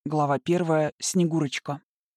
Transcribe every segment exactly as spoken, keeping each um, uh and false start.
Глава первая. Снегурочка.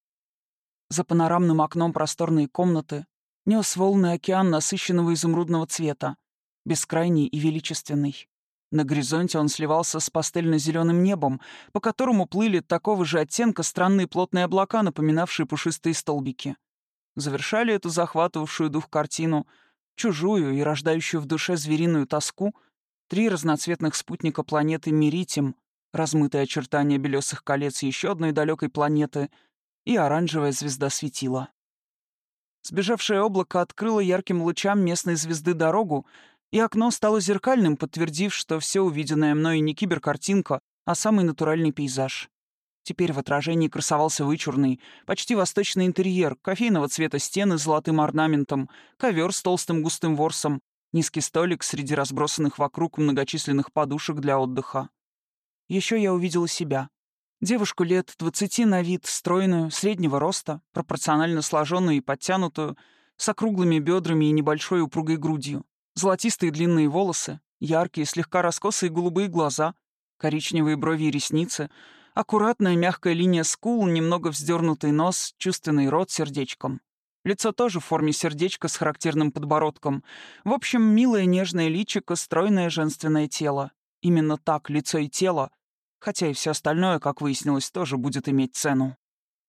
За панорамным окном просторной комнаты нес волны океан насыщенного изумрудного цвета, бескрайний и величественный. На горизонте он сливался с пастельно-зеленым небом, по которому плыли такого же оттенка странные плотные облака, напоминавшие пушистые столбики. Завершали эту захватывавшую дух картину, чужую и рождающую в душе звериную тоску, три разноцветных спутника планеты Меритим, размытые очертания белесых колец еще одной далекой планеты и оранжевая звезда светила. Сбежавшее облако открыло ярким лучам местной звезды дорогу, и окно стало зеркальным, подтвердив, что все увиденное мной не киберкартинка, а самый натуральный пейзаж. Теперь в отражении красовался вычурный, почти восточный интерьер, кофейного цвета стены с золотым орнаментом, ковер с толстым густым ворсом, низкий столик среди разбросанных вокруг многочисленных подушек для отдыха. Еще я увидела себя. Девушку лет двадцати на вид, стройную, среднего роста, пропорционально сложенную и подтянутую, с округлыми бедрами и небольшой упругой грудью, золотистые длинные волосы, яркие, слегка раскосые голубые глаза, коричневые брови и ресницы, аккуратная мягкая линия скул, немного вздернутый нос, чувственный рот с сердечком. Лицо тоже в форме сердечка с характерным подбородком. В общем, милое нежное личико, стройное женственное тело. Именно так лицо и тело, хотя и все остальное, как выяснилось, тоже будет иметь цену.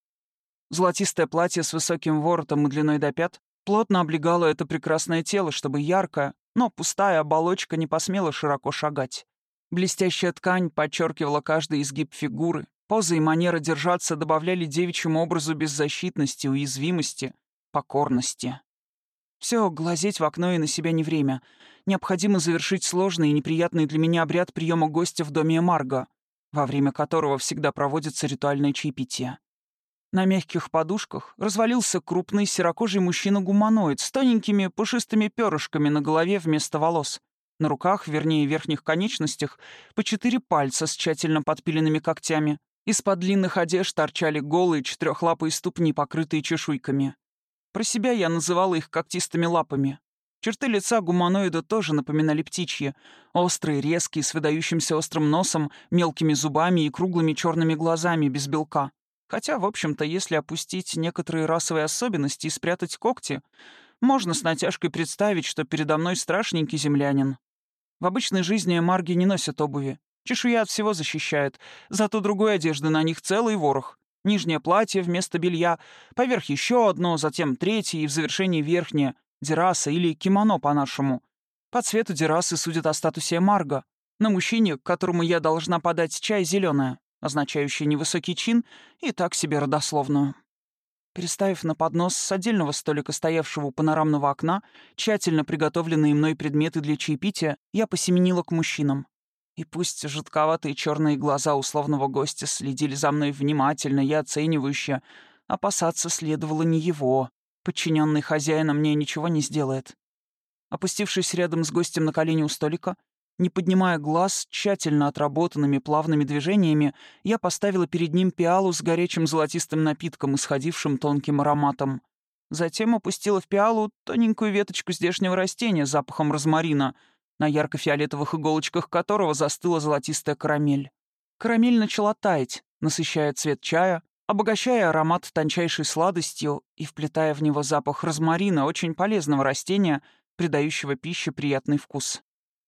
Золотистое платье с высоким воротом и длиной до пят плотно облегало это прекрасное тело, чтобы яркая, но пустая оболочка не посмела широко шагать. Блестящая ткань подчеркивала каждый изгиб фигуры, поза и манера держаться добавляли девичьему образу беззащитности, уязвимости, покорности. Все, глазеть в окно и на себя не время. Необходимо завершить сложный и неприятный для меня обряд приема гостя в доме Марго, во время которого всегда проводится ритуальное чаепитие. На мягких подушках развалился крупный серокожий мужчина-гуманоид с тоненькими пушистыми перышками на голове вместо волос. На руках, вернее, верхних конечностях, по четыре пальца с тщательно подпиленными когтями. Из-под длинных одежд торчали голые четырехлапые ступни, покрытые чешуйками. Про себя я называла их когтистыми лапами. Черты лица гуманоида тоже напоминали птичьи. Острые, резкие, с выдающимся острым носом, мелкими зубами и круглыми черными глазами без белка. Хотя, в общем-то, если опустить некоторые расовые особенности и спрятать когти, можно с натяжкой представить, что передо мной страшненький землянин. В обычной жизни марги не носят обуви. Чешуя от всего защищает, зато другой одежды на них целый ворох. Нижнее платье вместо белья, поверх еще одно, затем третье и в завершении верхнее, дераса или кимоно по-нашему. По цвету дерасы судят о статусе марго. На мужчине, которому я должна подать чай, зеленое, означающее невысокий чин и так себе родословную. Переставив на поднос с отдельного столика, стоявшего у панорамного окна, тщательно приготовленные мной предметы для чаепития, я посеменила к мужчинам. И пусть жутковатые черные глаза условного гостя следили за мной внимательно и оценивающе, опасаться следовало не его. Подчиненный хозяина мне ничего не сделает. Опустившись рядом с гостем на колени у столика, не поднимая глаз, тщательно отработанными плавными движениями, я поставила перед ним пиалу с горячим золотистым напитком, исходившим тонким ароматом. Затем опустила в пиалу тоненькую веточку здешнего растения с запахом розмарина, на ярко-фиолетовых иголочках которого застыла золотистая карамель. Карамель начала таять, насыщая цвет чая, обогащая аромат тончайшей сладостью и вплетая в него запах розмарина, очень полезного растения, придающего пище приятный вкус.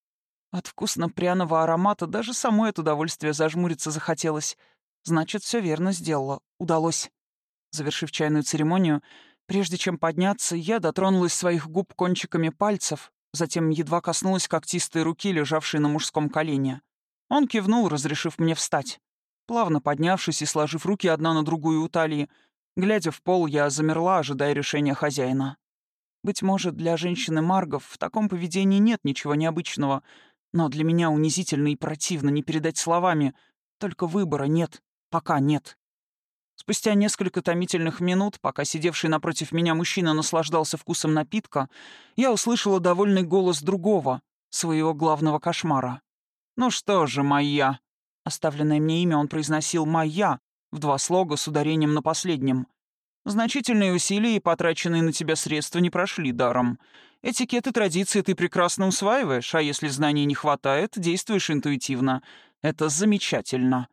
От вкусно-пряного аромата даже самой от удовольствия зажмуриться захотелось. Значит, все верно сделала. Удалось. Завершив чайную церемонию, прежде чем подняться, я дотронулась своих губ кончиками пальцев, затем едва коснулась когтистой руки, лежавшей на мужском колене. Он кивнул, разрешив мне встать. Плавно поднявшись и сложив руки одна на другую у талии, глядя в пол, я замерла, ожидая решения хозяина. Быть может, для женщины Маргов в таком поведении нет ничего необычного, но для меня унизительно и противно не передать словами. Только выбора нет. Пока нет. Спустя несколько томительных минут, пока сидевший напротив меня мужчина наслаждался вкусом напитка, я услышала довольный голос другого, своего главного кошмара. «Ну что же, моя...» Оставленное мне имя он произносил «моя» в два слога с ударением на последнем. «Значительные усилия и потраченные на тебя средства не прошли даром. Этикет и традиции ты прекрасно усваиваешь, а если знаний не хватает, действуешь интуитивно. Это замечательно.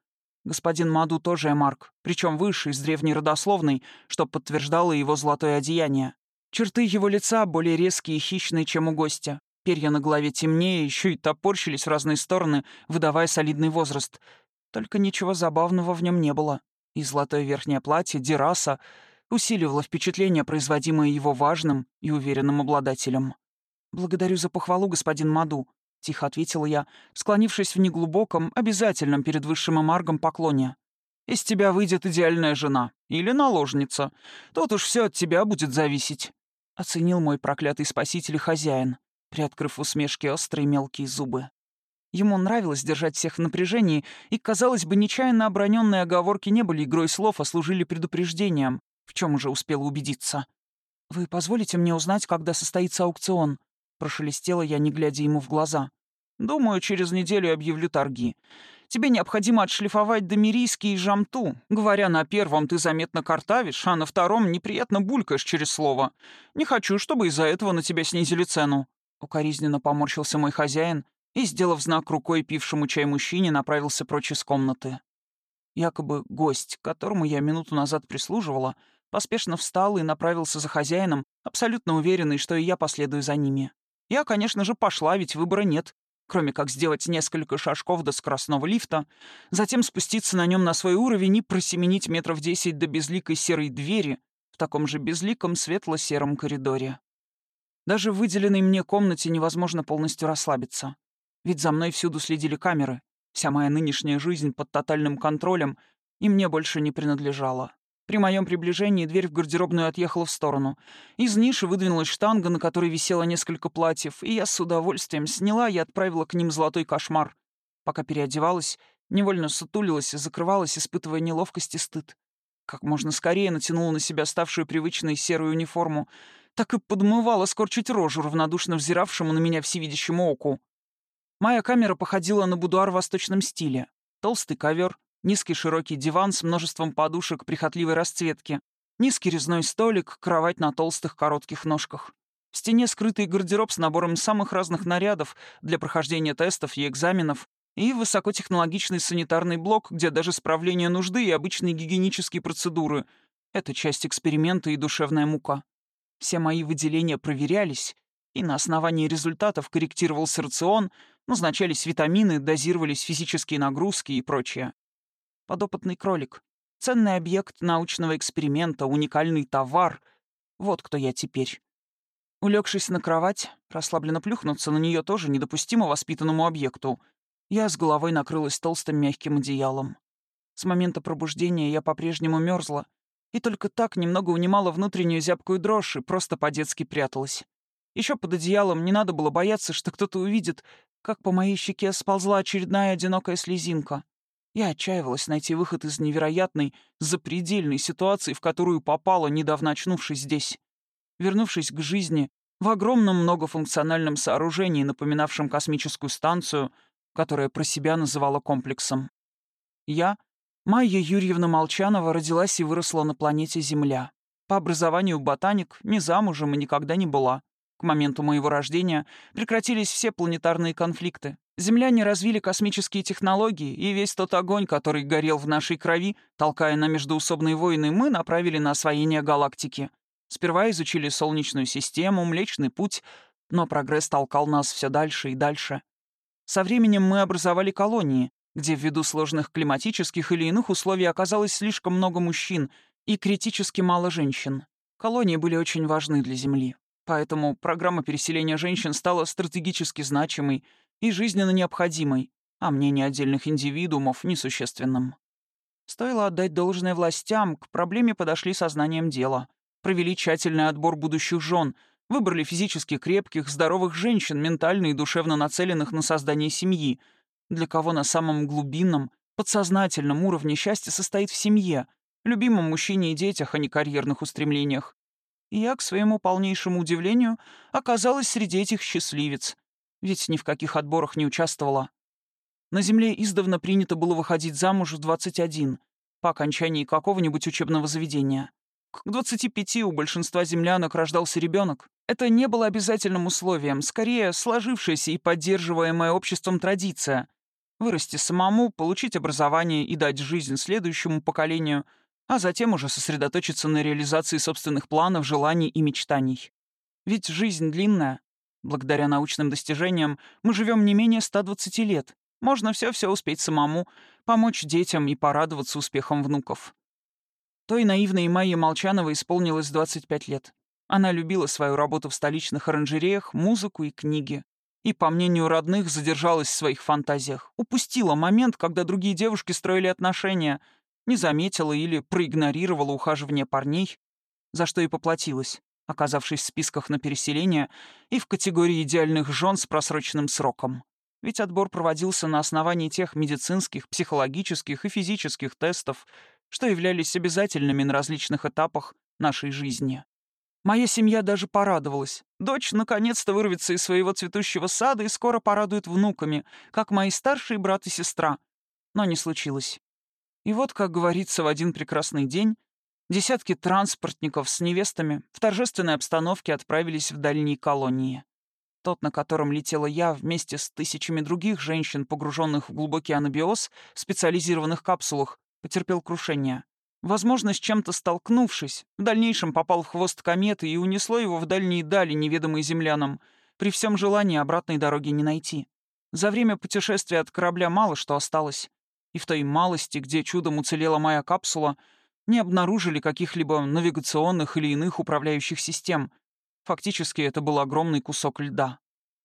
Господин Маду тоже эмарк, причем высший, с древней родословной, что подтверждало его золотое одеяние. Черты его лица более резкие и хищные, чем у гостя. Перья на голове темнее, еще и топорщились в разные стороны, выдавая солидный возраст. Только ничего забавного в нем не было. И золотое верхнее платье, дираса, усиливало впечатление, производимое его важным и уверенным обладателем. «Благодарю за похвалу, господин Маду», — тихо ответила я, склонившись в неглубоком, обязательном перед высшим эмаргом поклоне. «Из тебя выйдет идеальная жена. Или наложница. Тут уж все от тебя будет зависеть», — оценил мой проклятый спаситель и хозяин, приоткрыв в усмешке острые мелкие зубы. Ему нравилось держать всех в напряжении, и, казалось бы, нечаянно оброненные оговорки не были игрой слов, а служили предупреждением, в чем уже успела убедиться. «Вы позволите мне узнать, когда состоится аукцион?» — прошелестела я, не глядя ему в глаза. «Думаю, через неделю объявлю торги. Тебе необходимо отшлифовать домирийский и жамту. Говоря на первом, ты заметно картавишь, а на втором неприятно булькаешь через слово. Не хочу, чтобы из-за этого на тебя снизили цену». Укоризненно поморщился мой хозяин и, сделав знак рукой пившему чай мужчине, направился прочь из комнаты. Якобы гость, которому я минуту назад прислуживала, поспешно встал и направился за хозяином, абсолютно уверенный, что и я последую за ними. Я, конечно же, пошла, ведь выбора нет, кроме как сделать несколько шажков до скоростного лифта, затем спуститься на нем на свой уровень и просеменить метров десять до безликой серой двери в таком же безликом светло-сером коридоре. Даже в выделенной мне комнате невозможно полностью расслабиться. Ведь за мной всюду следили камеры. Вся моя нынешняя жизнь под тотальным контролем и мне больше не принадлежала. При моем приближении дверь в гардеробную отъехала в сторону. Из ниши выдвинулась штанга, на которой висело несколько платьев, и я с удовольствием сняла и отправила к ним золотой кошмар. Пока переодевалась, невольно сутулилась и закрывалась, испытывая неловкость и стыд. Как можно скорее натянула на себя ставшую привычной серую униформу, так и подмывала скорчить рожу, равнодушно взиравшему на меня всевидящему оку. Моя камера походила на будуар в восточном стиле. Толстый ковер, низкий широкий диван с множеством подушек прихотливой расцветки, низкий резной столик, кровать на толстых коротких ножках. В стене скрытый гардероб с набором самых разных нарядов для прохождения тестов и экзаменов и высокотехнологичный санитарный блок, где даже справление нужды и обычные гигиенические процедуры — это часть эксперимента и душевная мука. Все мои выделения проверялись, и на основании результатов корректировался рацион, назначались витамины, дозировались физические нагрузки и прочее. Подопытный кролик. Ценный объект научного эксперимента, уникальный товар. Вот кто я теперь. Улегшись на кровать, расслабленно плюхнуться на нее тоже недопустимо воспитанному объекту, я с головой накрылась толстым мягким одеялом. С момента пробуждения я по-прежнему мерзла, и только так немного унимала внутреннюю зябкую дрожь и просто по-детски пряталась. Еще под одеялом не надо было бояться, что кто-то увидит, как по моей щеке сползла очередная одинокая слезинка. Я отчаивалась найти выход из невероятной, запредельной ситуации, в которую попала, недавно очнувшись здесь. Вернувшись к жизни в огромном многофункциональном сооружении, напоминавшем космическую станцию, которая про себя называла комплексом. Я, Майя Юрьевна Молчанова, родилась и выросла на планете Земля. По образованию ботаник, не замужем и никогда не была. К моменту моего рождения прекратились все планетарные конфликты. Земляне развили космические технологии, и весь тот огонь, который горел в нашей крови, толкая на междоусобные войны, мы направили на освоение галактики. Сперва изучили Солнечную систему, Млечный Путь, но прогресс толкал нас все дальше и дальше. Со временем мы образовали колонии, где ввиду сложных климатических или иных условий оказалось слишком много мужчин и критически мало женщин. Колонии были очень важны для Земли. Поэтому программа переселения женщин стала стратегически значимой и жизненно необходимой, а мнение отдельных индивидуумов — несущественным. Стоило отдать должное властям, к проблеме подошли сознанием дела. Провели тщательный отбор будущих жен, выбрали физически крепких, здоровых женщин, ментально и душевно нацеленных на создание семьи, для кого на самом глубинном, подсознательном уровне счастье состоит в семье, любимом мужчине и детях, а не карьерных устремлениях. И я, к своему полнейшему удивлению, оказалась среди этих счастливец, ведь ни в каких отборах не участвовала. На Земле издавна принято было выходить замуж в двадцать один, по окончании какого-нибудь учебного заведения. К двадцати пяти у большинства землянок рождался ребенок. Это не было обязательным условием, скорее сложившаяся и поддерживаемая обществом традиция. Вырасти самому, получить образование и дать жизнь следующему поколению, а затем уже сосредоточиться на реализации собственных планов, желаний и мечтаний. Ведь жизнь длинная. Благодаря научным достижениям мы живем не менее ста двадцати лет. Можно все-все успеть самому, помочь детям и порадоваться успехам внуков. Той наивной Майе Молчановой исполнилось двадцать пять лет. Она любила свою работу в столичных оранжереях, музыку и книги. И, по мнению родных, задержалась в своих фантазиях. Упустила момент, когда другие девушки строили отношения, не заметила или проигнорировала ухаживание парней, за что и поплатилась, оказавшись в списках на переселение и в категории идеальных жен с просроченным сроком. Ведь отбор проводился на основании тех медицинских, психологических и физических тестов, что являлись обязательными на различных этапах нашей жизни. Моя семья даже порадовалась. Дочь наконец-то вырвется из своего цветущего сада и скоро порадует внуками, как мои старшие брат и сестра. Но не случилось. И вот, как говорится, в один прекрасный день десятки транспортников с невестами в торжественной обстановке отправились в дальние колонии. Тот, на котором летела я вместе с тысячами других женщин, погруженных в глубокий анабиоз в специализированных капсулах, потерпел крушение. Возможно, с чем-то столкнувшись, в дальнейшем попал в хвост кометы и унесло его в дальние дали, неведомые землянам. При всем желании обратной дороги не найти. За время путешествия от корабля мало что осталось. И в той малости, где чудом уцелела моя капсула, не обнаружили каких-либо навигационных или иных управляющих систем. Фактически это был огромный кусок льда.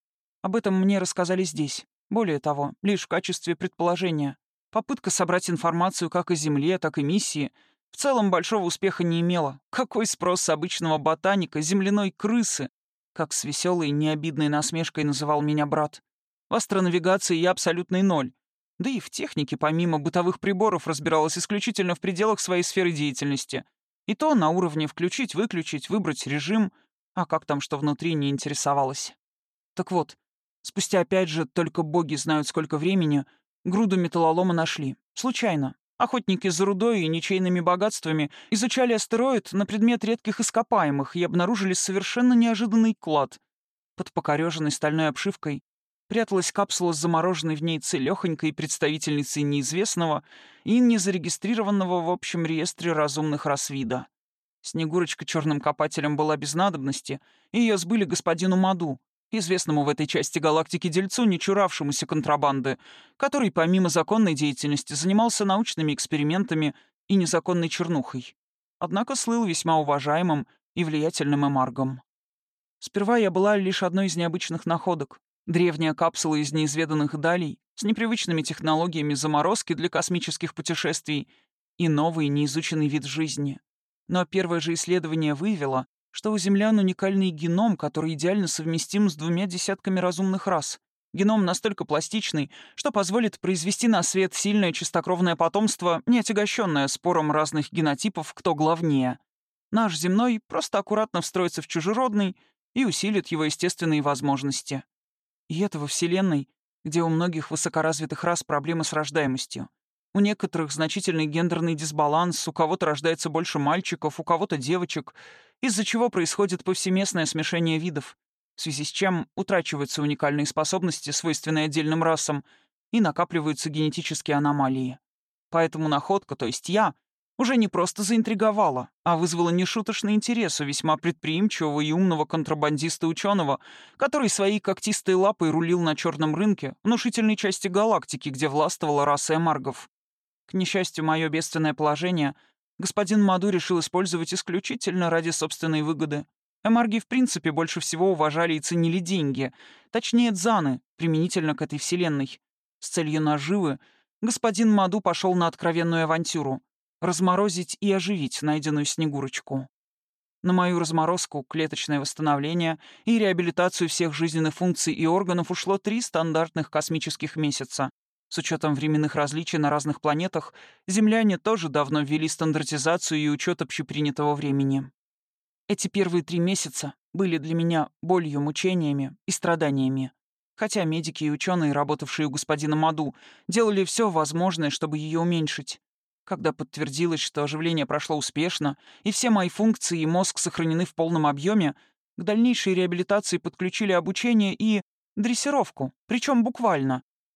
Об этом мне рассказали здесь. Более того, лишь в качестве предположения. Попытка собрать информацию как о Земле, так и миссии в целом большого успеха не имела. Какой спрос с обычного ботаника, земляной крысы? Как с веселой, необидной насмешкой называл меня брат. В астронавигации я абсолютный ноль. Да и в технике, помимо бытовых приборов, разбиралась исключительно в пределах своей сферы деятельности. И то на уровне включить, выключить, выбрать режим, а как там что внутри, не интересовалась. Так вот, спустя опять же только боги знают сколько времени, груду металлолома нашли. Случайно. Охотники за рудой и ничейными богатствами изучали астероид на предмет редких ископаемых и обнаружили совершенно неожиданный клад. Под покореженной стальной обшивкой пряталась капсула с замороженной в ней целёхонькой представительницей неизвестного и незарегистрированного в общем реестре разумных рас вида. Снегурочка черным копателем была без надобности, и ее сбыли господину Маду, известному в этой части галактики дельцу, не чуравшемуся контрабанды, который помимо законной деятельности занимался научными экспериментами и незаконной чернухой. Однако слыл весьма уважаемым и влиятельным эмаргом. Сперва я была лишь одной из необычных находок. Древняя капсула из неизведанных далей с непривычными технологиями заморозки для космических путешествий и новый неизученный вид жизни. Но первое же исследование выявило, что у землян уникальный геном, который идеально совместим с двумя десятками разумных рас. Геном настолько пластичный, что позволит произвести на свет сильное чистокровное потомство, не отягощенное спором разных генотипов, кто главнее. Наш земной просто аккуратно встроится в чужеродный и усилит его естественные возможности. И это во Вселенной, где у многих высокоразвитых рас проблемы с рождаемостью. У некоторых значительный гендерный дисбаланс, у кого-то рождается больше мальчиков, у кого-то девочек, из-за чего происходит повсеместное смешение видов, в связи с чем утрачиваются уникальные способности, свойственные отдельным расам, и накапливаются генетические аномалии. Поэтому находка, то есть я, уже не просто заинтриговала, а вызвала нешуточный интерес у весьма предприимчивого и умного контрабандиста-ученого, который своей когтистой лапой рулил на черном рынке внушительной части галактики, где властвовала раса эмаргов. К несчастью, мое бедственное положение господин Маду решил использовать исключительно ради собственной выгоды. Эмарги в принципе больше всего уважали и ценили деньги, точнее дзаны, применительно к этой вселенной. С целью наживы господин Маду пошел на откровенную авантюру — разморозить и оживить найденную Снегурочку. На мою разморозку, клеточное восстановление и реабилитацию всех жизненных функций и органов ушло три стандартных космических месяца. С учетом временных различий на разных планетах, земляне тоже давно ввели стандартизацию и учет общепринятого времени. Эти первые три месяца были для меня болью, мучениями и страданиями. Хотя медики и ученые, работавшие у господина Маду, делали все возможное, чтобы ее уменьшить. Когда подтвердилось, что оживление прошло успешно, и все мои функции и мозг сохранены в полном объеме, к дальнейшей реабилитации подключили обучение и дрессировку, причем буквально.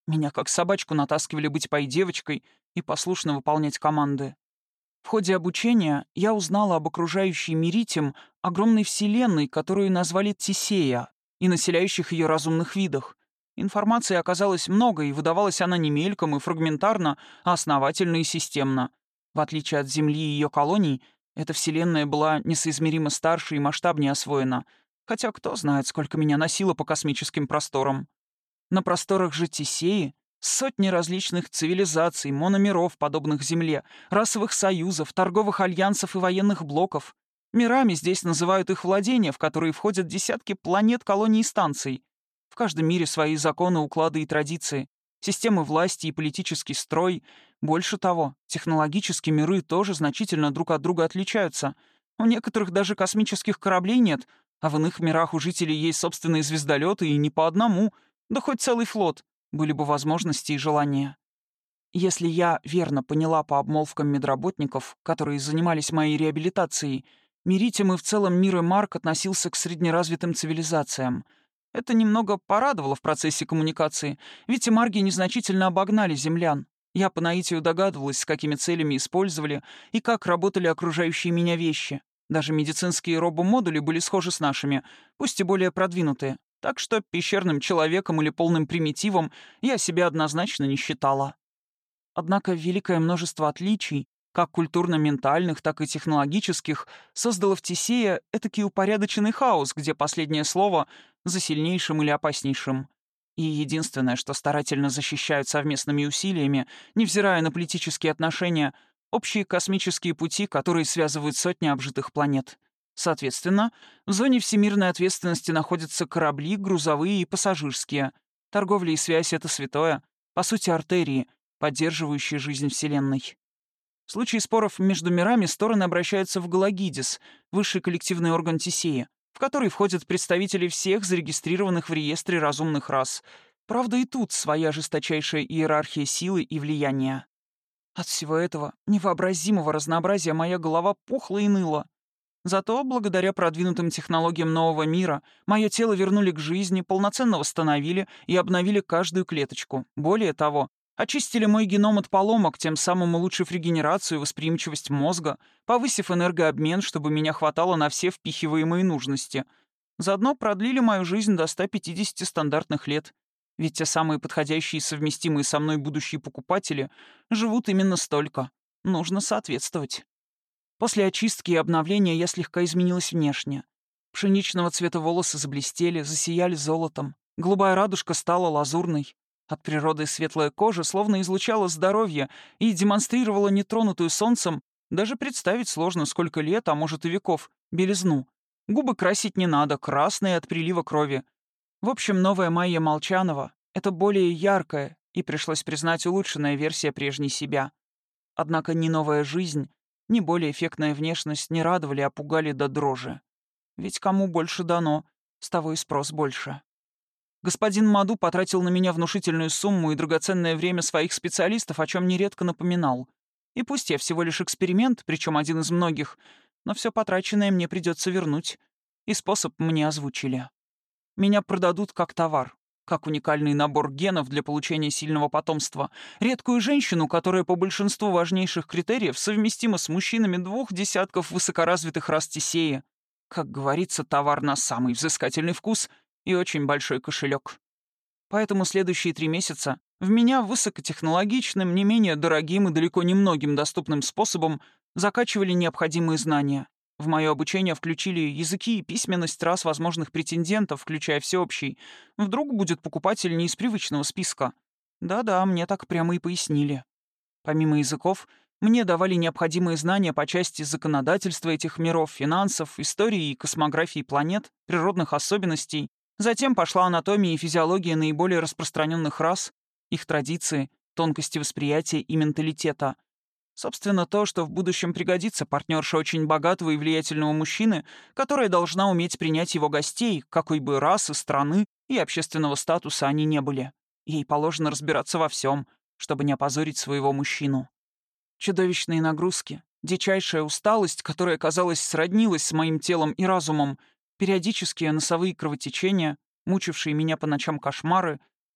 Меня как собачку натаскивали быть пой-девочкой и послушно выполнять команды. В ходе обучения я узнала об окружающей Меритем огромной вселенной, которую назвали Тисея, и населяющих ее разумных видах. Информации оказалось много, и выдавалась она не мельком и фрагментарно, а основательно и системно. В отличие от Земли и ее колоний, эта вселенная была несоизмеримо старше и масштабнее освоена, хотя кто знает, сколько меня носило по космическим просторам. На просторах же Тисеи сотни различных цивилизаций, мономеров, подобных Земле, расовых союзов, торговых альянсов и военных блоков. Мирами здесь называют их владения, в которые входят десятки планет, колоний и станций. В каждом мире свои законы, уклады и традиции, системы власти и политический строй. Больше того, технологические миры тоже значительно друг от друга отличаются. У некоторых даже космических кораблей нет, а в иных мирах у жителей есть собственные звездолеты и не по одному, да хоть целый флот. Были бы возможности и желания. Если я верно поняла по обмолвкам медработников, которые занимались моей реабилитацией, Меритим и в целом мир Марк относился к среднеразвитым цивилизациям. Это немного порадовало в процессе коммуникации, ведь марги незначительно обогнали землян. Я по наитию догадывалась, с какими целями использовали и как работали окружающие меня вещи. Даже медицинские робомодули были схожи с нашими, пусть и более продвинутые. Так что пещерным человеком или полным примитивом я себя однозначно не считала. Однако великое множество отличий, как культурно-ментальных, так и технологических, создало в Тисее этакий упорядоченный хаос, где последнее слово за сильнейшим или опаснейшим. И единственное, что старательно защищают совместными усилиями, невзирая на политические отношения, общие космические пути, которые связывают сотни обжитых планет. Соответственно, в зоне всемирной ответственности находятся корабли, грузовые и пассажирские. Торговля и связь — это святое, по сути, артерии, поддерживающие жизнь Вселенной. В случае споров между мирами стороны обращаются в Галагидис, высший коллективный орган Тисеи, в который входят представители всех зарегистрированных в реестре разумных рас. Правда, и тут своя жесточайшая иерархия силы и влияния. От всего этого невообразимого разнообразия моя голова пухла и ныла. Зато, благодаря продвинутым технологиям нового мира, мое тело вернули к жизни, полноценно восстановили и обновили каждую клеточку. Более того, очистили мой геном от поломок, тем самым улучшив регенерацию и восприимчивость мозга, повысив энергообмен, чтобы меня хватало на все впихиваемые нужности. Заодно продлили мою жизнь до ста пятидесяти стандартных лет. Ведь те самые подходящие и совместимые со мной будущие покупатели живут именно столько. Нужно соответствовать. После очистки и обновления я слегка изменилась внешне. Пшеничного цвета волосы заблестели, засияли золотом. Голубая радужка стала лазурной. От природы светлая кожа словно излучала здоровье и демонстрировала нетронутую солнцем, даже представить сложно, сколько лет, а может и веков, белизну. Губы красить не надо, красные от прилива крови. В общем, новая Майя Молчанова — это более яркая и, пришлось признать, улучшенная версия прежней себя. Однако ни новая жизнь, ни более эффектная внешность не радовали, а пугали до дрожи. Ведь кому больше дано, с того и спрос больше. Господин Маду потратил на меня внушительную сумму и драгоценное время своих специалистов, о чем нередко напоминал. И пусть я всего лишь эксперимент, причем один из многих, но все потраченное мне придется вернуть. И способ мне озвучили. Меня продадут как товар, как уникальный набор генов для получения сильного потомства, редкую женщину, которая по большинству важнейших критериев совместима с мужчинами двух десятков высокоразвитых рас Тисеи. Как говорится, товар на самый взыскательный вкус и очень большой кошелек. Поэтому следующие три месяца в меня высокотехнологичным, не менее дорогим и далеко не многим доступным способом закачивали необходимые знания. В мое обучение включили языки и письменность рас возможных претендентов, включая всеобщий. Вдруг будет покупатель не из привычного списка. Да-да, мне так прямо и пояснили. Помимо языков, мне давали необходимые знания по части законодательства этих миров, финансов, истории и космографии планет, природных особенностей. Затем пошла анатомия и физиология наиболее распространенных рас, их традиции, тонкости восприятия и менталитета. Собственно, то, что в будущем пригодится партнерше очень богатого и влиятельного мужчины, которая должна уметь принять его гостей, какой бы расы, страны и общественного статуса они не были. Ей положено разбираться во всем, чтобы не опозорить своего мужчину. Чудовищные нагрузки, дичайшая усталость, которая, казалось, сроднилась с моим телом и разумом, периодические носовые кровотечения, мучившие меня по ночам кошмары,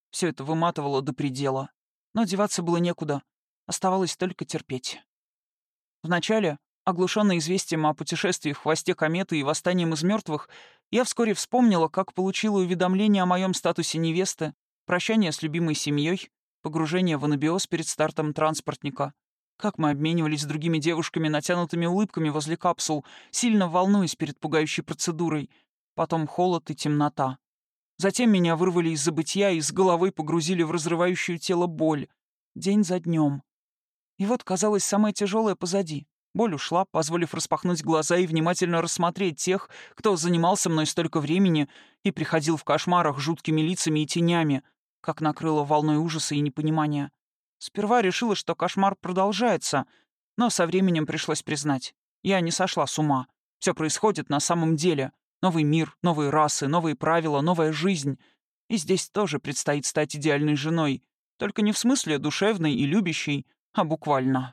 Все это выматывало до предела. Но деваться было некуда. Оставалось только терпеть. Вначале, оглушенный известием о путешествии в хвосте кометы и восстанием из мертвых, я вскоре вспомнила, как получила уведомление о моем статусе невесты, прощание с любимой семьей, погружение в анабиоз перед стартом транспортника, как мы обменивались с другими девушками натянутыми улыбками возле капсул, сильно волнуясь перед пугающей процедурой, потом холод и темнота. Затем меня вырвали из забытья и с головой погрузили в разрывающую тело боль. День за днем. И вот, казалось, самое тяжелое позади. Боль ушла, позволив распахнуть глаза и внимательно рассмотреть тех, кто занимался мной столько времени и приходил в кошмарах жуткими лицами и тенями, как накрыло волной ужаса и непонимания. Сперва решила, что кошмар продолжается, но со временем пришлось признать. Я не сошла с ума. Все происходит на самом деле. Новый мир, новые расы, новые правила, новая жизнь. И здесь тоже предстоит стать идеальной женой. Только не в смысле душевной и любящей, а буквально.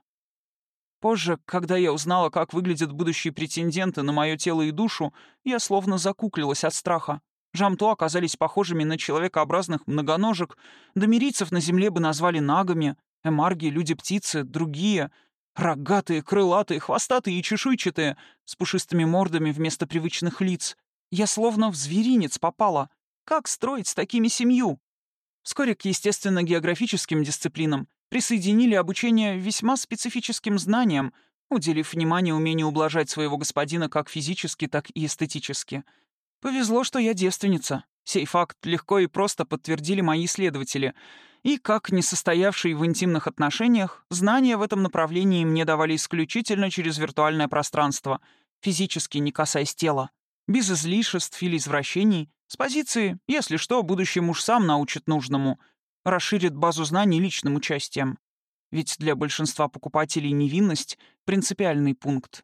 Позже, когда я узнала, как выглядят будущие претенденты на мое тело и душу, я словно закуклилась от страха. Жамту оказались похожими на человекообразных многоножек, домирийцев на земле бы назвали нагами, эмарги, люди-птицы, другие — рогатые, крылатые, хвостатые и чешуйчатые, с пушистыми мордами вместо привычных лиц. Я словно в зверинец попала. Как строить с такими семью? Вскоре к естественно-географическим дисциплинам присоединили обучение весьма специфическим знаниям, уделив внимание умению ублажать своего господина как физически, так и эстетически. Повезло, что я девственница. Сей факт легко и просто подтвердили мои исследователи. И, как несостоявшие в интимных отношениях, знания в этом направлении мне давали исключительно через виртуальное пространство, физически не касаясь тела, без излишеств или извращений, с позиции «если что, будущий муж сам научит нужному», расширит базу знаний личным участием. Ведь для большинства покупателей невинность — принципиальный пункт.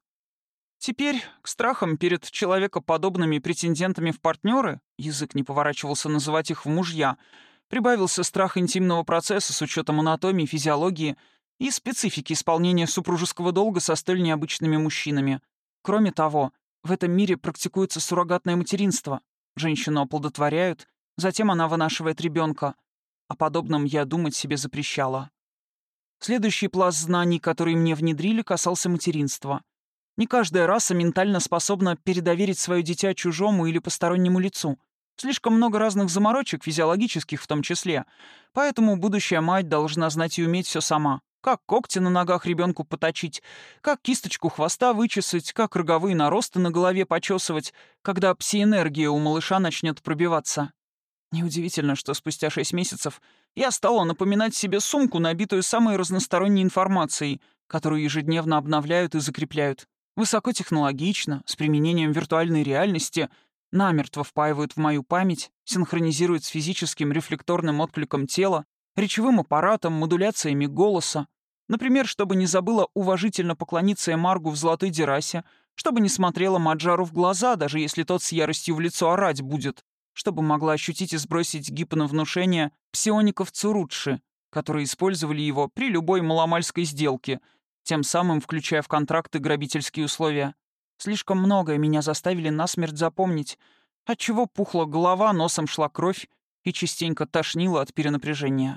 Теперь к страхам перед человекоподобными претендентами в партнеры, язык не поворачивался называть их в мужья, прибавился страх интимного процесса с учетом анатомии, физиологии и специфики исполнения супружеского долга со столь необычными мужчинами. Кроме того, в этом мире практикуется суррогатное материнство. Женщину оплодотворяют, затем она вынашивает ребенка. О подобном я думать себе запрещала. Следующий пласт знаний, который мне внедрили, касался материнства. Не каждая раса ментально способна передоверить свое дитя чужому или постороннему лицу. Слишком много разных заморочек, физиологических в том числе. Поэтому будущая мать должна знать и уметь все сама. Как когти на ногах ребенку поточить, как кисточку хвоста вычесать, как роговые наросты на голове почесывать, когда пси-энергия у малыша начнет пробиваться. Неудивительно, что спустя шесть месяцев я стала напоминать себе сумку, набитую самой разносторонней информацией, которую ежедневно обновляют и закрепляют. Высокотехнологично, с применением виртуальной реальности, намертво впаивают в мою память, синхронизируют с физическим рефлекторным откликом тела, речевым аппаратом, модуляциями голоса. Например, чтобы не забыла уважительно поклониться Эмаргу в золотой дерасе, чтобы не смотрела Маджару в глаза, даже если тот с яростью в лицо орать будет, чтобы могла ощутить и сбросить гипновнушение псиоников Цурутши, которые использовали его при любой маломальской сделке, тем самым включая в контракты грабительские условия. Слишком многое меня заставили насмерть запомнить, отчего пухла голова, носом шла кровь и частенько тошнило от перенапряжения.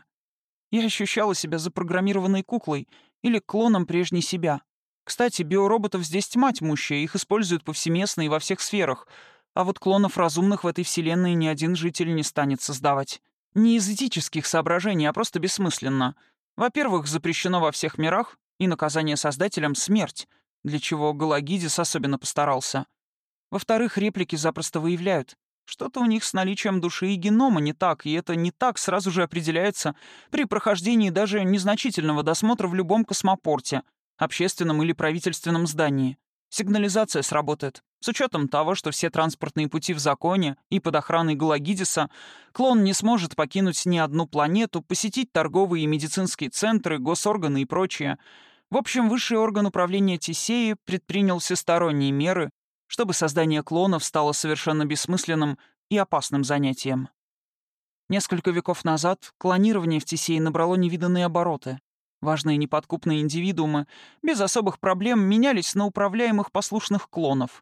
Я ощущала себя запрограммированной куклой или клоном прежней себя. Кстати, биороботов здесь тьма тьмущая, их используют повсеместно и во всех сферах, а вот клонов разумных в этой вселенной ни один житель не станет создавать. Не из этических соображений, а просто бессмысленно. Во-первых, запрещено во всех мирах, и наказание создателям — смерть, для чего Галагидис особенно постарался. Во-вторых, реплики запросто выявляют. Что-то у них с наличием души и генома не так, и это не так сразу же определяется при прохождении даже незначительного досмотра в любом космопорте, общественном или правительственном здании. Сигнализация сработает. С учетом того, что все транспортные пути в законе и под охраной Галагидиса, клон не сможет покинуть ни одну планету, посетить торговые и медицинские центры, госорганы и прочее. В общем, высший орган управления Тесеи предпринял всесторонние меры, чтобы создание клонов стало совершенно бессмысленным и опасным занятием. Несколько веков назад клонирование в Тесее набрало невиданные обороты. Важные неподкупные индивидуумы без особых проблем менялись на управляемых послушных клонов.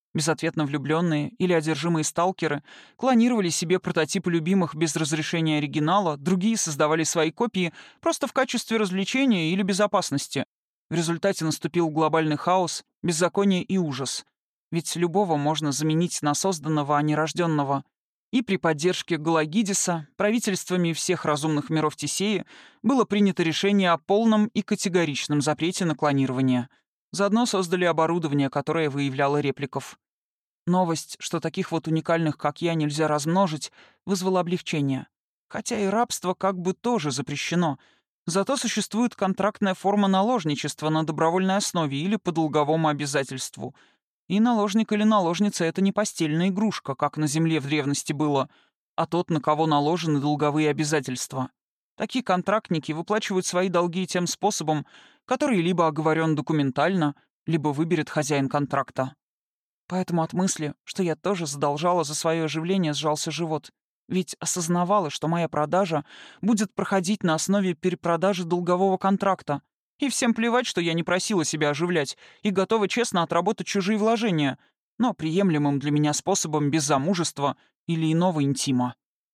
Безответно влюбленные или одержимые сталкеры клонировали себе прототипы любимых без разрешения оригинала, другие создавали свои копии просто в качестве развлечения или безопасности. В результате наступил глобальный хаос, беззаконие и ужас. Ведь любого можно заменить на созданного, а не рожденного. И при поддержке Галагидиса, правительствами всех разумных миров Тесеи, было принято решение о полном и категоричном запрете на клонирование. Заодно создали оборудование, которое выявляло репликов. Новость, что таких вот уникальных, как я, нельзя размножить, вызвала облегчение. Хотя и рабство как бы тоже запрещено. Зато существует контрактная форма наложничества на добровольной основе или по долговому обязательству. И наложник или наложница — это не постельная игрушка, как на земле в древности было, а тот, на кого наложены долговые обязательства. Такие контрактники выплачивают свои долги тем способом, который либо оговорен документально, либо выберет хозяин контракта. Поэтому от мысли, что я тоже задолжала за свое оживление, сжался живот. Ведь осознавала, что моя продажа будет проходить на основе перепродажи долгового контракта. И всем плевать, что я не просила себя оживлять и готова честно отработать чужие вложения, но приемлемым для меня способом без замужества или иного интима.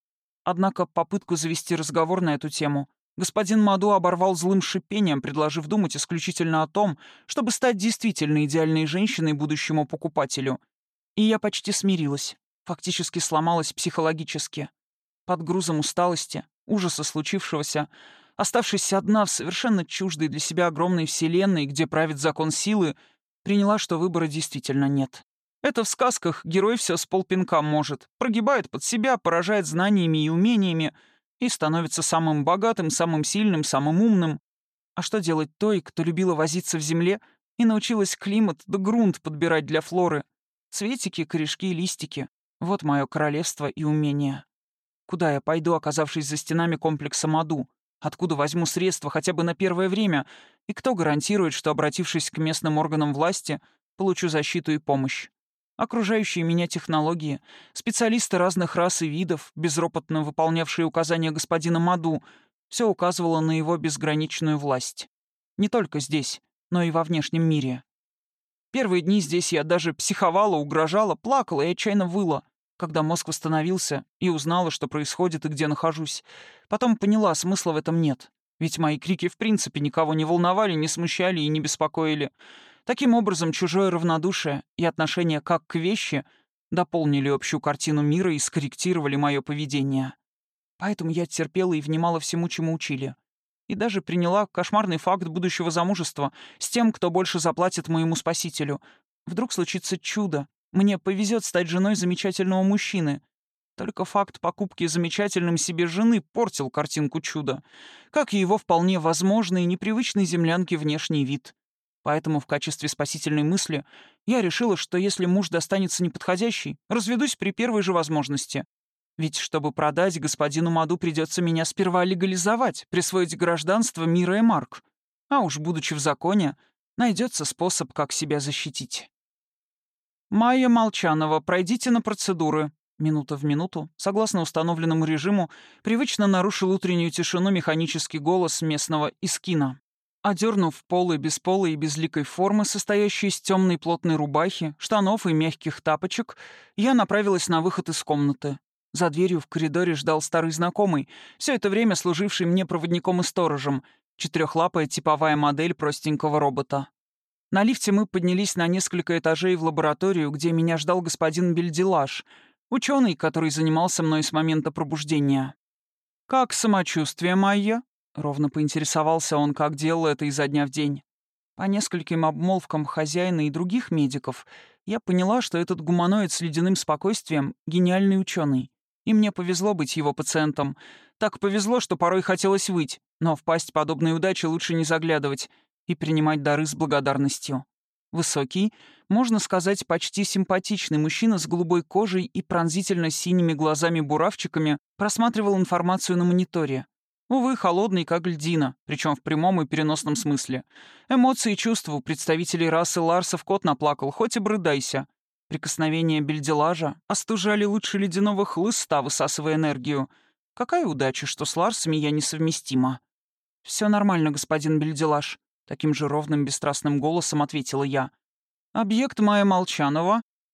Однако попытку завести разговор на эту тему господин Маду оборвал злым шипением, предложив думать исключительно о том, чтобы стать действительно идеальной женщиной будущему покупателю. И я почти смирилась, фактически сломалась психологически. Под грузом усталости, ужаса случившегося, оставшись одна в совершенно чуждой для себя огромной вселенной, где правит закон силы, приняла, что выбора действительно нет. Это в сказках герой все с полпинка может, прогибает под себя, поражает знаниями и умениями и становится самым богатым, самым сильным, самым умным. А что делать той, кто любила возиться в земле и научилась климат да грунт подбирать для флоры? Цветики, корешки и листики — вот мое королевство и умение. Куда я пойду, оказавшись за стенами комплекса Маду? Откуда возьму средства хотя бы на первое время? И кто гарантирует, что, обратившись к местным органам власти, получу защиту и помощь? Окружающие меня технологии, специалисты разных рас и видов, безропотно выполнявшие указания господина Маду, все указывало на его безграничную власть. Не только здесь, но и во внешнем мире. Первые дни здесь я даже психовала, угрожала, плакала и отчаянно выла, когда мозг восстановился и узнала, что происходит и где нахожусь. Потом поняла, смысла в этом нет. Ведь мои крики в принципе никого не волновали, не смущали и не беспокоили. Таким образом, чужое равнодушие и отношение как к вещи дополнили общую картину мира и скорректировали мое поведение. Поэтому я терпела и внимала всему, чему учили. И даже приняла кошмарный факт будущего замужества с тем, кто больше заплатит моему спасителю. Вдруг случится чудо. Мне повезет стать женой замечательного мужчины. Только факт покупки замечательным себе жены портил картинку чуда, как и его вполне возможный и непривычный землянке внешний вид. Поэтому в качестве спасительной мысли я решила, что если муж достанется неподходящий, разведусь при первой же возможности. Ведь чтобы продать, господину Маду придется меня сперва легализовать, присвоить гражданство Мира Эмарк. А уж будучи в законе, найдется способ, как себя защитить. «Майя Молчанова, пройдите на процедуры». Минута в минуту, согласно установленному режиму, привычно нарушил утреннюю тишину механический голос местного Искина. Одернув полы бесполой и безликой формы, состоящей из темной плотной рубахи, штанов и мягких тапочек, я направилась на выход из комнаты. За дверью в коридоре ждал старый знакомый, все это время служивший мне проводником и сторожем, четырехлапая типовая модель простенького робота. На лифте мы поднялись на несколько этажей в лабораторию, где меня ждал господин Бельдилаш, ученый, который занимался мной с момента пробуждения. «Как самочувствие, Майя?» — ровно поинтересовался он, как делал это изо дня в день. По нескольким обмолвкам хозяина и других медиков я поняла, что этот гуманоид с ледяным спокойствием — гениальный ученый. И мне повезло быть его пациентом. Так повезло, что порой хотелось выть, но в пасть подобной удачи лучше не заглядывать и принимать дары с благодарностью. Высокий, можно сказать, почти симпатичный мужчина с голубой кожей и пронзительно синими глазами-буравчиками просматривал информацию на мониторе. Увы, холодный, как льдина, причем в прямом и переносном смысле. Эмоции и чувства у представителей расы Ларсов кот наплакал, хоть и брыдайся. Прикосновения Бельдилажа остужали лучше ледяного хлыста, высасывая энергию. Какая удача, что с Ларсами я несовместима. «Все нормально, господин Бельдилаж», — таким же ровным, бесстрастным голосом ответила я. «Объект Майя Молчанова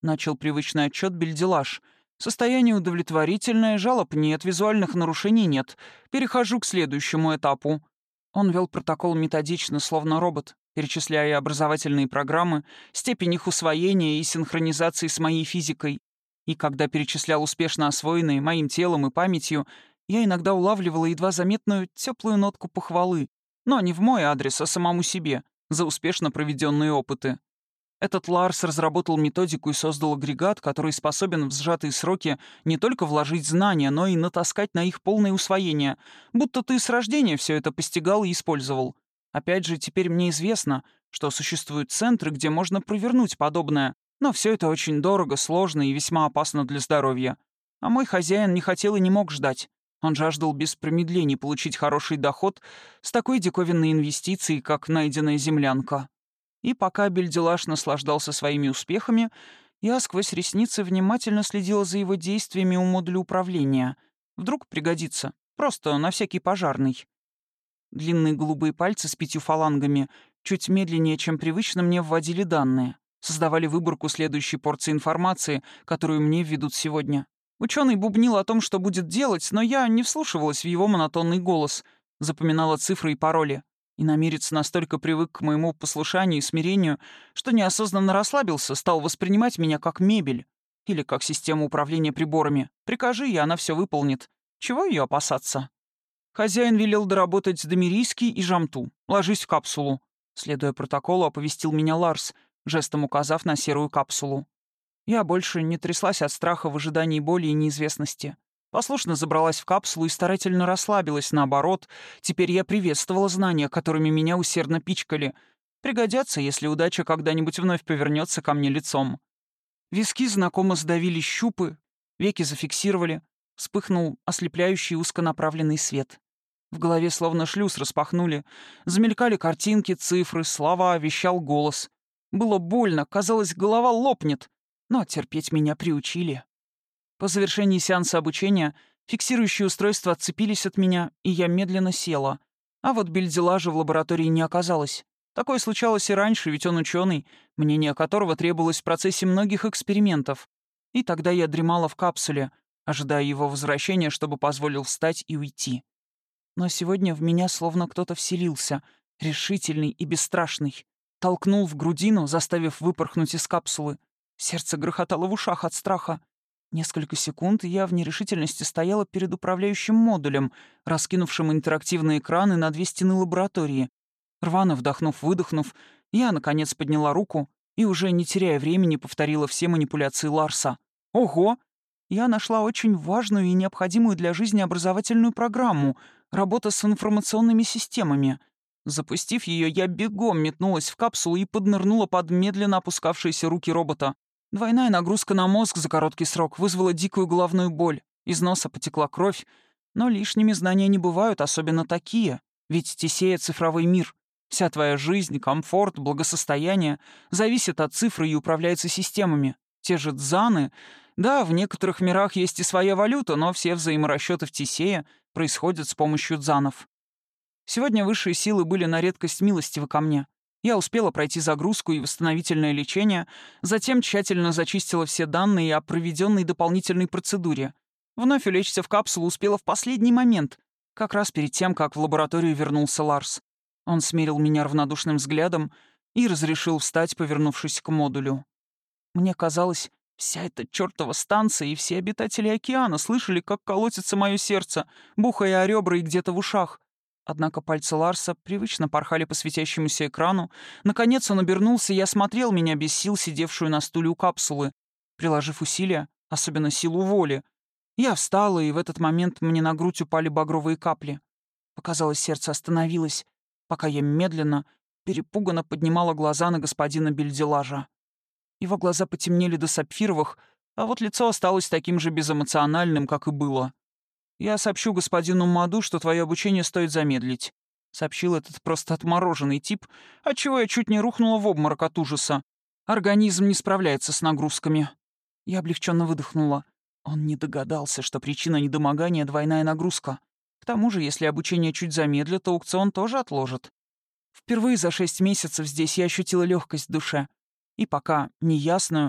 Начал привычный отчет Бельдилаж. Состояние удовлетворительное, жалоб нет, визуальных нарушений нет. Перехожу к следующему этапу. Он вел протокол методично, словно робот, перечисляя образовательные программы, степень их усвоения и синхронизации с моей физикой. И когда перечислял успешно освоенные моим телом и памятью, я иногда улавливала едва заметную теплую нотку похвалы, но не в мой адрес, а самому себе, за успешно проведенные опыты. Этот Ларс разработал методику и создал агрегат, который способен в сжатые сроки не только вложить знания, но и натаскать на их полное усвоение, будто ты с рождения все это постигал и использовал. Опять же, теперь мне известно, что существуют центры, где можно провернуть подобное, но все это очень дорого, сложно и весьма опасно для здоровья. А мой хозяин не хотел и не мог ждать. Он жаждал без промедлений получить хороший доход с такой диковинной инвестицией, как найденная землянка. И пока Бельдилаж наслаждался своими успехами, я сквозь ресницы внимательно следила за его действиями у модуля управления. Вдруг пригодится. Просто на всякий пожарный. Длинные голубые пальцы с пятью фалангами чуть медленнее, чем привычно, мне вводили данные. Создавали выборку следующей порции информации, которую мне введут сегодня. Ученый бубнил о том, что будет делать, но я не вслушивалась в его монотонный голос, запоминала цифры и пароли. И намерец настолько привык к моему послушанию и смирению, что неосознанно расслабился, стал воспринимать меня как мебель или как систему управления приборами. Прикажи, и она все выполнит. Чего ее опасаться? Хозяин велел доработать Домирийский и Жамту. Ложись в капсулу. Следуя протоколу, оповестил меня Ларс, жестом указав на серую капсулу. Я больше не тряслась от страха в ожидании боли и неизвестности. Послушно забралась в капсулу и старательно расслабилась, наоборот. Теперь я приветствовала знания, которыми меня усердно пичкали. Пригодятся, если удача когда-нибудь вновь повернется ко мне лицом. Виски знакомо сдавили щупы, веки зафиксировали. Вспыхнул ослепляющий узконаправленный свет. В голове словно шлюз распахнули. Замелькали картинки, цифры, слова, вещал голос. Было больно, казалось, голова лопнет. Но терпеть меня приучили. По завершении сеанса обучения фиксирующие устройства отцепились от меня, и я медленно села. А вот Бельдилажа в лаборатории не оказалось. Такое случалось и раньше, ведь он ученый, мнение которого требовалось в процессе многих экспериментов. И тогда я дремала в капсуле, ожидая его возвращения, чтобы позволил встать и уйти. Но сегодня в меня словно кто-то вселился, решительный и бесстрашный. Толкнул в грудину, заставив выпорхнуть из капсулы. Сердце грохотало в ушах от страха. Несколько секунд я в нерешительности стояла перед управляющим модулем, раскинувшим интерактивные экраны на две стены лаборатории. Рвано вдохнув-выдохнув, я, наконец, подняла руку и, уже не теряя времени, повторила все манипуляции Ларса. Ого! Я нашла очень важную и необходимую для жизни образовательную программу — работа с информационными системами. Запустив ее, я бегом метнулась в капсулу и поднырнула под медленно опускавшиеся руки робота. Двойная нагрузка на мозг за короткий срок вызвала дикую головную боль. Из носа потекла кровь. Но лишними знания не бывают, особенно такие. Ведь Тесея — цифровой мир. Вся твоя жизнь, комфорт, благосостояние зависит от цифры и управляется системами. Те же дзаны. Да, в некоторых мирах есть и своя валюта, но все взаиморасчеты в Тесее происходят с помощью дзанов. Сегодня высшие силы были на редкость милостивы ко мне. Я успела пройти загрузку и восстановительное лечение, затем тщательно зачистила все данные о проведенной дополнительной процедуре. Вновь улечься в капсулу успела в последний момент, как раз перед тем, как в лабораторию вернулся Ларс. Он смерил меня равнодушным взглядом и разрешил встать, повернувшись к модулю. Мне казалось, вся эта чертова станция и все обитатели океана слышали, как колотится мое сердце, бухая о ребра и где-то в ушах. Однако пальцы Ларса привычно порхали по светящемуся экрану. Наконец он обернулся и осмотрел меня без сил, сидевшую на стуле у капсулы. Приложив усилия, особенно силу воли, я встала, и в этот момент мне на грудь упали багровые капли. Показалось, сердце остановилось, пока я медленно, перепуганно поднимала глаза на господина Бельдилажа. Его глаза потемнели до сапфировых, а вот лицо осталось таким же безэмоциональным, как и было. «Я сообщу господину Маду, что твое обучение стоит замедлить», — сообщил этот просто отмороженный тип, отчего я чуть не рухнула в обморок от ужаса. «Организм не справляется с нагрузками». Я облегченно выдохнула. Он не догадался, что причина недомогания — двойная нагрузка. К тому же, если обучение чуть замедлит, то аукцион тоже отложат. Впервые за шесть месяцев здесь я ощутила легкость в душе. И пока неясную,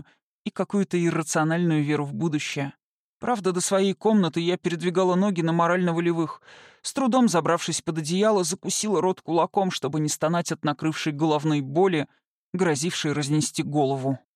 и какую-то иррациональную веру в будущее. Правда, до своей комнаты я передвигала ноги на морально-волевых. С трудом забравшись под одеяло, закусила рот кулаком, чтобы не стонать от накрывшей головной боли, грозившей разнести голову.